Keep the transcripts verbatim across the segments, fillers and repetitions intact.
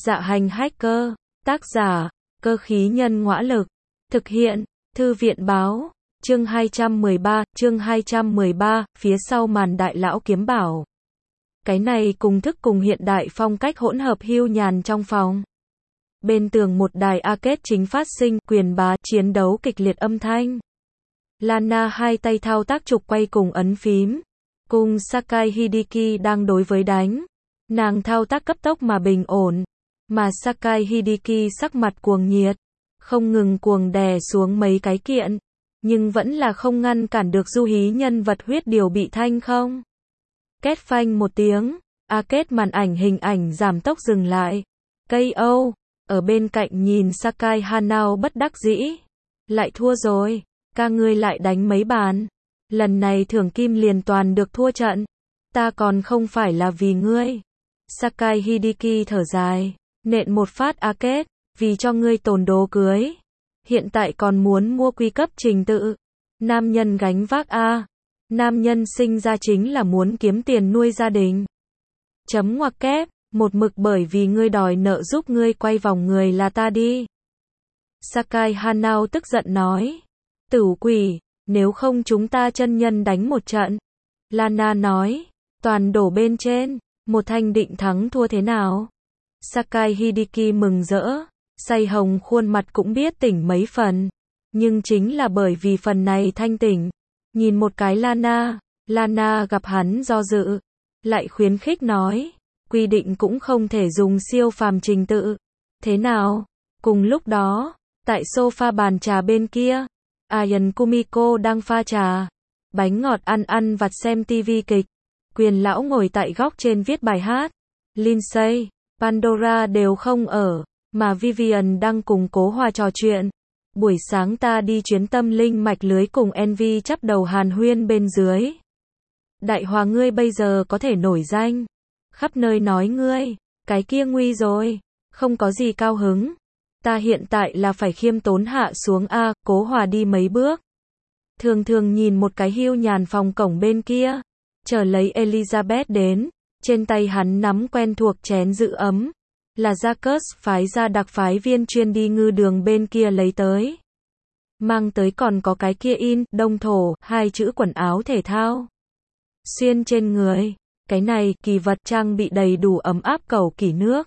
Dạ hành hacker, tác giả, cơ khí nhân ngõa lực, thực hiện, thư viện báo, chương hai trăm mười ba, chương hai trăm mười ba, phía sau màn đại lão kiếm bảo. Cái này cùng thức cùng hiện đại phong cách hỗn hợp hưu nhàn trong phòng. Bên tường một đài arcade chính phát sinh, quyền bá, chiến đấu kịch liệt âm thanh. Lana hai tay thao tác trục quay cùng ấn phím. Cùng Sakai Hideki đang đối với đánh. Nàng thao tác cấp tốc mà bình ổn. Mà Sakai Hideki sắc mặt cuồng nhiệt. Không ngừng cuồng đè xuống mấy cái kiện. Nhưng vẫn là không ngăn cản được du hí nhân vật huyết điều bị thanh không. Két phanh một tiếng. Arcade màn ảnh hình ảnh giảm tốc dừng lại. ca o. Ở bên cạnh nhìn Sakai Hanao bất đắc dĩ. Lại thua rồi. Ca ngươi lại đánh mấy bàn. Lần này thưởng kim liền toàn được thua trận. Ta còn không phải là vì ngươi. Sakai Hideki thở dài. Nện một phát arcade. Vì cho ngươi tồn đồ cưới. Hiện tại còn muốn mua quy cấp trình tự. Nam nhân gánh vác A. Nam nhân sinh ra chính là muốn kiếm tiền nuôi gia đình. Chấm ngoặc kép. Một mực bởi vì ngươi đòi nợ giúp ngươi quay vòng người là ta đi. Sakai Hanao tức giận nói. Tửu quỷ, nếu không chúng ta chân nhân đánh một trận. Lana nói. Toàn đổ bên trên. Một thanh định thắng thua thế nào? Sakai Hideki mừng rỡ. Say hồng khuôn mặt cũng biết tỉnh mấy phần. Nhưng chính là bởi vì phần này thanh tỉnh. Nhìn một cái Lana. Lana gặp hắn do dự. Lại khuyến khích nói. Quy định cũng không thể dùng siêu phàm trình tự. Thế nào? Cùng lúc đó, tại sofa bàn trà bên kia, Ayan Kumiko đang pha trà, bánh ngọt ăn ăn vặt xem tivi kịch. Quyền lão ngồi tại góc trên viết bài hát. Lindsay, Pandora đều không ở, mà Vivian đang cùng Cố Hòa trò chuyện. Buổi sáng ta đi chuyến tâm linh mạch lưới cùng Envy chắp đầu hàn huyên bên dưới. Đại Hòa ngươi bây giờ có thể nổi danh. Khắp nơi nói ngươi, cái kia nguy rồi, không có gì cao hứng. Ta hiện tại là phải khiêm tốn hạ xuống a. Cố Hòa đi mấy bước. Thường thường nhìn một cái hưu nhàn phòng cổng bên kia. Chờ lấy Elizabeth đến. Trên tay hắn nắm quen thuộc chén giữ ấm. Là Jacques phái ra đặc phái viên chuyên đi ngư đường bên kia lấy tới. Mang tới còn có cái kia in, đông thổ, hai chữ quần áo thể thao. Xuyên trên người. Cái này, kỳ vật trang bị đầy đủ ấm áp cầu kỳ nước.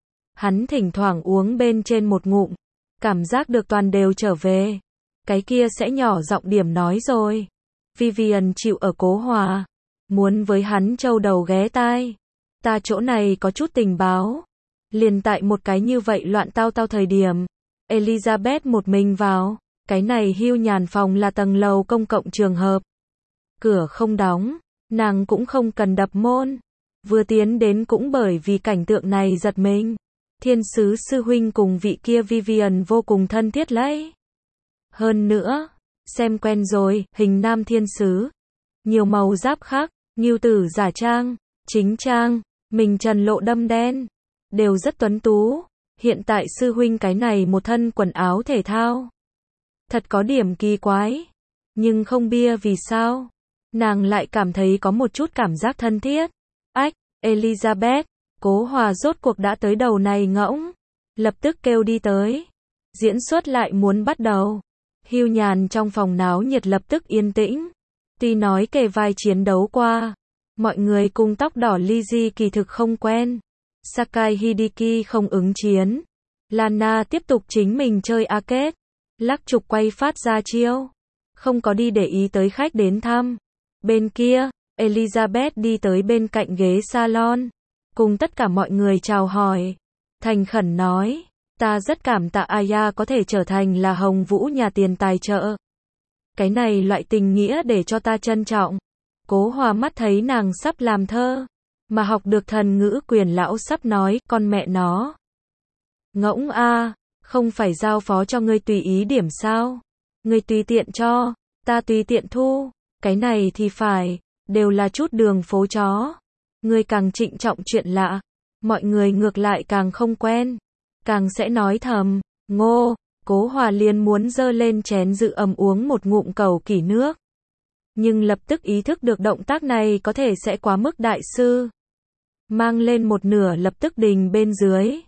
Hắn thỉnh thoảng uống bên trên một ngụm. Cảm giác được toàn đều trở về. Cái kia sẽ nhỏ giọng điểm nói rồi. Vivian chịu ở Cố Hòa. Muốn với hắn châu đầu ghé tai. Ta chỗ này có chút tình báo. Liền tại một cái như vậy loạn tao tao thời điểm. Elizabeth một mình vào. Cái này hưu nhàn phòng là tầng lầu công cộng trường hợp. Cửa không đóng. Nàng cũng không cần đập môn. Vừa tiến đến cũng bởi vì cảnh tượng này giật mình. Thiên sứ sư huynh cùng vị kia Vivian vô cùng thân thiết lấy. Hơn nữa, xem quen rồi, hình nam thiên sứ. Nhiều màu giáp khác, nghiêu tử giả trang, chính trang, mình trần lộ đâm đen. Đều rất tuấn tú. Hiện tại sư huynh cái này một thân quần áo thể thao. Thật có điểm kỳ quái. Nhưng không bia vì sao. Nàng lại cảm thấy có một chút cảm giác thân thiết. Ách, Elizabeth, Cố Hòa rốt cuộc đã tới đầu này ngỗng. Lập tức kêu đi tới. Diễn xuất lại muốn bắt đầu. Hưu nhàn trong phòng náo nhiệt lập tức yên tĩnh. Tuy nói kề vai chiến đấu qua. Mọi người cùng tóc đỏ Lizzie kỳ thực không quen. Sakai Hideki không ứng chiến. Lana tiếp tục chính mình chơi arcade. Lắc trục quay phát ra chiêu. Không có đi để ý tới khách đến thăm. Bên kia, Elizabeth đi tới bên cạnh ghế salon. Cùng tất cả mọi người chào hỏi. Thành khẩn nói. Ta rất cảm tạ Aya có thể trở thành là Hồng Vũ nhà tiền tài trợ. Cái này loại tình nghĩa để cho ta trân trọng. Cố Hòa mắt thấy nàng sắp làm thơ. Mà học được thần ngữ quyền lão sắp nói, con mẹ nó. Ngỗng a, không phải giao phó cho ngươi tùy ý điểm sao? Ngươi tùy tiện cho, ta tùy tiện thu. Cái này thì phải, đều là chút đường phố chó. Ngươi càng trịnh trọng chuyện lạ, mọi người ngược lại càng không quen, càng sẽ nói thầm, ngô. Cố Hòa liền muốn dơ lên chén giữ ấm uống một ngụm cầu kỳ nước. Nhưng lập tức ý thức được động tác này có thể sẽ quá mức đại sư. Mang lên một nửa lập tức đình bên dưới.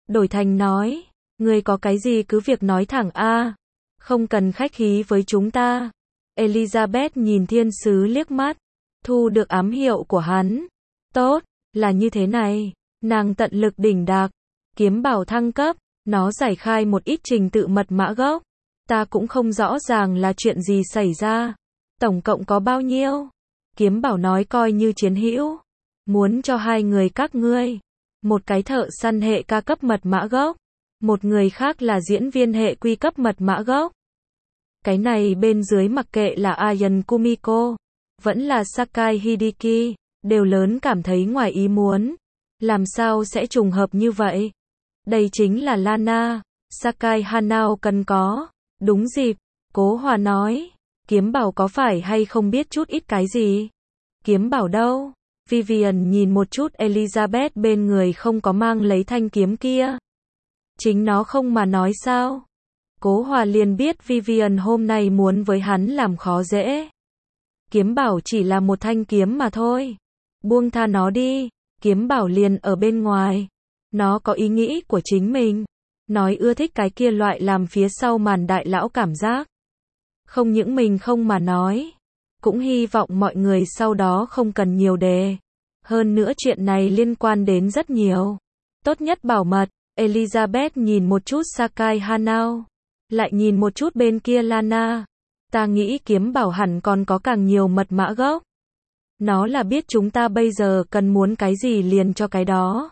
đổi thành nói, ngươi có cái gì cứ việc nói thẳng a, không cần khách khí với chúng ta. Elizabeth nhìn thiên sứ liếc mắt, thu được ám hiệu của hắn. Tốt, là như thế này, nàng tận lực đỉnh đạc, kiếm bảo thăng cấp, nó giải khai một ít trình tự mật mã gốc. Ta cũng không rõ ràng là chuyện gì xảy ra. Tổng cộng có bao nhiêu? Kiếm bảo nói coi như chiến hữu. Muốn cho hai người các ngươi. Một cái thợ săn hệ ca cấp mật mã gốc. Một người khác là diễn viên hệ quy cấp mật mã gốc. Cái này bên dưới mặc kệ là Ayan Kumiko, vẫn là Sakai Hideki, đều lớn cảm thấy ngoài ý muốn. Làm sao sẽ trùng hợp như vậy? Đây chính là Lana, Sakai Hanao cần có. Đúng dịp, Cố Hòa nói, kiếm bảo có phải hay không biết chút ít cái gì? Kiếm bảo đâu? Vivian nhìn một chút Elizabeth bên người không có mang lấy thanh kiếm kia. Chính nó không mà nói sao? Cố Hòa liền biết Vivian hôm nay muốn với hắn làm khó dễ. Kiếm bảo chỉ là một thanh kiếm mà thôi. Buông tha nó đi, kiếm bảo liền ở bên ngoài. Nó có ý nghĩ của chính mình. Nói ưa thích cái kia loại làm phía sau màn đại lão cảm giác. Không những mình không mà nói. Cũng hy vọng mọi người sau đó không cần nhiều đề. Hơn nữa chuyện này liên quan đến rất nhiều. Tốt nhất bảo mật. Elizabeth nhìn một chút Sakai Hanao. Lại nhìn một chút bên kia Lana. Ta nghĩ kiếm bảo hẳn còn có càng nhiều mật mã gốc. Nó là biết chúng ta bây giờ cần muốn cái gì liền cho cái đó.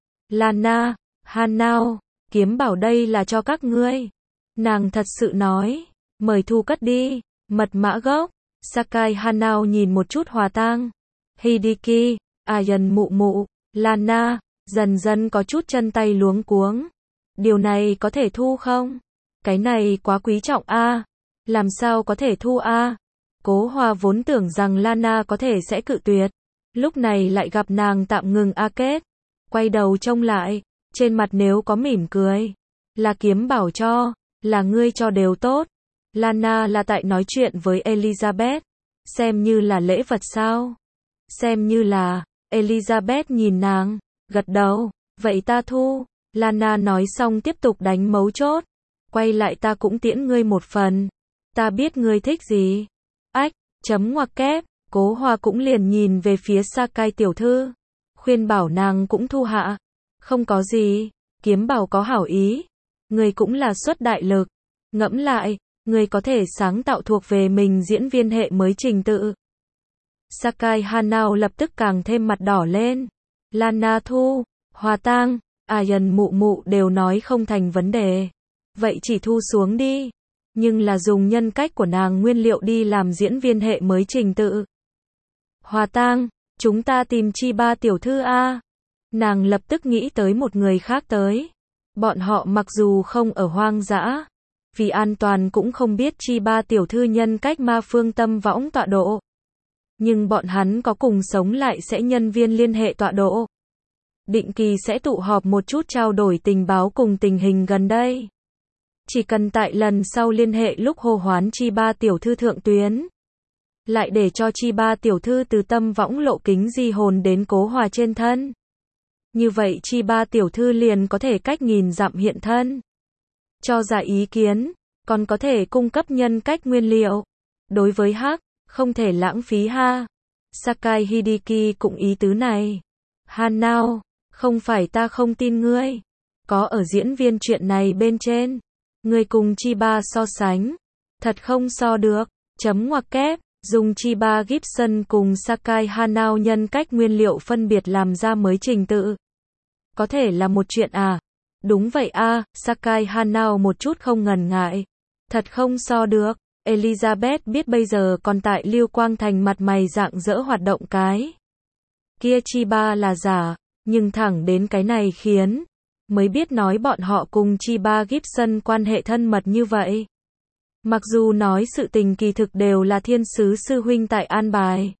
Lana, Hanao, kiếm bảo đây là cho các ngươi. Nàng thật sự nói, mời thu cất đi, mật mã gốc. Sakai Hanao nhìn một chút Hòa Tang, Hideki, Ayan mụ mụ, Lana, dần dần có chút chân tay luống cuống. Điều này có thể thu không? Cái này quá quý trọng a, làm sao có thể thu a? Cố Hòa vốn tưởng rằng Lana có thể sẽ cự tuyệt, lúc này lại gặp nàng tạm ngừng a kết, quay đầu trông lại, trên mặt nếu có mỉm cười, là kiếm bảo cho, là ngươi cho đều tốt. Lana là tại nói chuyện với Elizabeth, xem như là lễ vật sao? Xem như là. Elizabeth nhìn nàng, gật đầu, vậy ta thu. Lana nói xong tiếp tục đánh mấu chốt, quay lại ta cũng tiễn ngươi một phần, ta biết ngươi thích gì. Ách, chấm ngoặc kép, Cố Hòa cũng liền nhìn về phía Sakai tiểu thư, khuyên bảo nàng cũng thu hạ. Không có gì, kiếm bảo có hảo ý, người cũng là xuất đại lực, ngẫm lại, người có thể sáng tạo thuộc về mình diễn viên hệ mới trình tự. Sakai Hanao lập tức càng thêm mặt đỏ lên. Lana thu, Hòa Tang, Ayan mụ mụ đều nói không thành vấn đề. Vậy chỉ thu xuống đi. Nhưng là dùng nhân cách của nàng nguyên liệu đi làm diễn viên hệ mới trình tự. Hòa Tang, chúng ta tìm Chiba tiểu thư a. Nàng lập tức nghĩ tới một người khác tới. Bọn họ mặc dù không ở hoang dã, vì an toàn cũng không biết Chiba tiểu thư nhân cách ma phương tâm võng tọa độ. Nhưng bọn hắn có cùng sống lại sẽ nhân viên liên hệ tọa độ. Định kỳ sẽ tụ họp một chút trao đổi tình báo cùng tình hình gần đây. Chỉ cần tại lần sau liên hệ lúc hô hoán Chiba tiểu thư thượng tuyến. Lại để cho Chiba tiểu thư từ tâm võng lộ kính di hồn đến Cố Hòa trên thân. Như vậy Chiba tiểu thư liền có thể cách nghìn dặm hiện thân. Cho ra ý kiến, còn có thể cung cấp nhân cách nguyên liệu. Đối với Hắc, không thể lãng phí ha. Sakai Hideki cũng ý tứ này. Hanao, không phải ta không tin ngươi. Có ở diễn viên chuyện này bên trên. Ngươi cùng Chiba so sánh. Thật không so được. Chấm ngoặc kép. Dùng Chiba Gibson cùng Sakai Hanao nhân cách nguyên liệu phân biệt làm ra mới trình tự. Có thể là một chuyện à? Đúng vậy a, à, Sakai Hanao một chút không ngần ngại. Thật không so được. Elizabeth biết bây giờ còn tại Lưu Quang Thành mặt mày rạng rỡ hoạt động cái. Kia Chiba là giả, nhưng thẳng đến cái này khiến, mới biết nói bọn họ cùng Chiba Gibson quan hệ thân mật như vậy. Mặc dù nói sự tình kỳ thực đều là thiên sứ sư huynh tại an bài.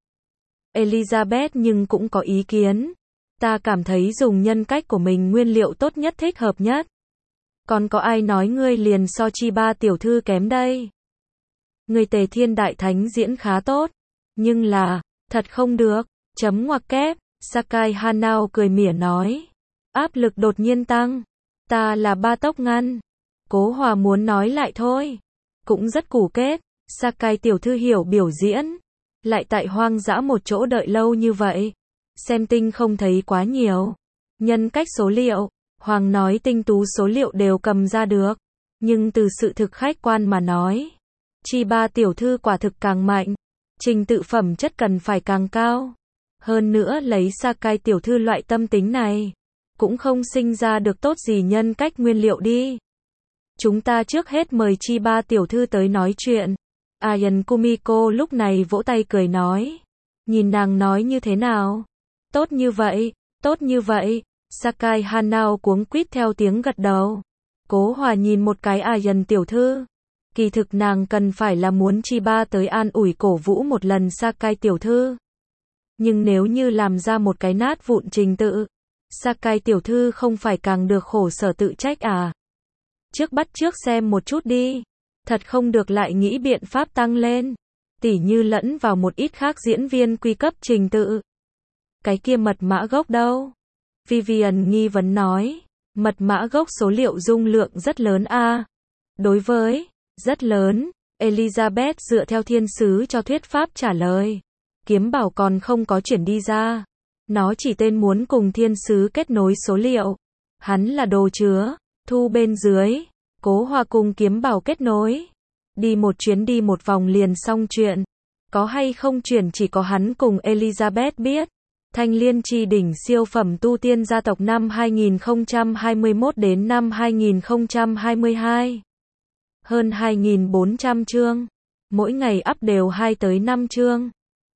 Elizabeth nhưng cũng có ý kiến. Ta cảm thấy dùng nhân cách của mình nguyên liệu tốt nhất thích hợp nhất. Còn có ai nói ngươi liền so Chiba tiểu thư kém đây? Người Tề Thiên Đại Thánh diễn khá tốt. Nhưng là, thật không được. Chấm ngoặc kép. Sakai Hanao cười mỉa nói. Áp lực đột nhiên tăng. Ta là ba tốc ngăn. Cố Hòa muốn nói lại thôi. Cũng rất củ kết. Sakai tiểu thư hiểu biểu diễn. Lại tại hoang dã một chỗ đợi lâu như vậy. Xem tinh không thấy quá nhiều. Nhân cách số liệu. Hoàng nói tinh tú số liệu đều cầm ra được. Nhưng từ sự thực khách quan mà nói. Chiba tiểu thư quả thực càng mạnh. Trình tự phẩm chất cần phải càng cao. Hơn nữa lấy Sakai tiểu thư loại tâm tính này. Cũng không sinh ra được tốt gì nhân cách nguyên liệu đi. Chúng ta trước hết mời Chiba tiểu thư tới nói chuyện. Ayan Kumiko lúc này vỗ tay cười nói. Nhìn nàng nói như thế nào? Tốt như vậy, tốt như vậy. Sakai Hanao cuống quýt theo tiếng gật đầu. Cố Hòa nhìn một cái Ayan tiểu thư. Kỳ thực nàng cần phải là muốn Chiba tới an ủi cổ vũ một lần Sakai tiểu thư. Nhưng nếu như làm ra một cái nát vụn trình tự, Sakai tiểu thư không phải càng được khổ sở tự trách à? Trước bắt trước xem một chút đi. Thật không được lại nghĩ biện pháp tăng lên. Tỉ như lẫn vào một ít khác diễn viên quy cấp trình tự. Cái kia mật mã gốc đâu? Vivian nghi vấn nói. Mật mã gốc số liệu dung lượng rất lớn a. À? Đối với, rất lớn. Elizabeth dựa theo thiên sứ cho thuyết pháp trả lời. Kiếm bảo còn không có chuyển đi ra. Nó chỉ tên muốn cùng thiên sứ kết nối số liệu. Hắn là đồ chứa. Thu bên dưới. Cố Hòa cùng kiếm bảo kết nối. Đi một chuyến đi một vòng liền xong chuyện. Có hay không chuyển chỉ có hắn cùng Elizabeth biết. Thanh Liên Chi đỉnh siêu phẩm tu tiên gia tộc năm hai nghìn không trăm hai mươi mốt đến năm hai nghìn không trăm hai mươi hai. Hơn hai nghìn bốn trăm chương. Mỗi ngày up đều hai tới năm chương.